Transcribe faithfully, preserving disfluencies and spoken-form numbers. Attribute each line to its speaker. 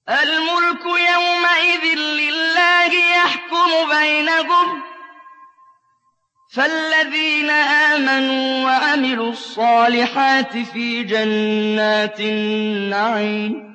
Speaker 1: الْمُلْكُ يَوْمَئِذٍ لِّلَّهِ يَحْكُمُ بَيْنَهُمْ ۚ فَالَّذِينَ آمَنُوا وَعَمِلُوا الصَّالِحَاتِ فِي جَنَّاتِ النَّعِيمِ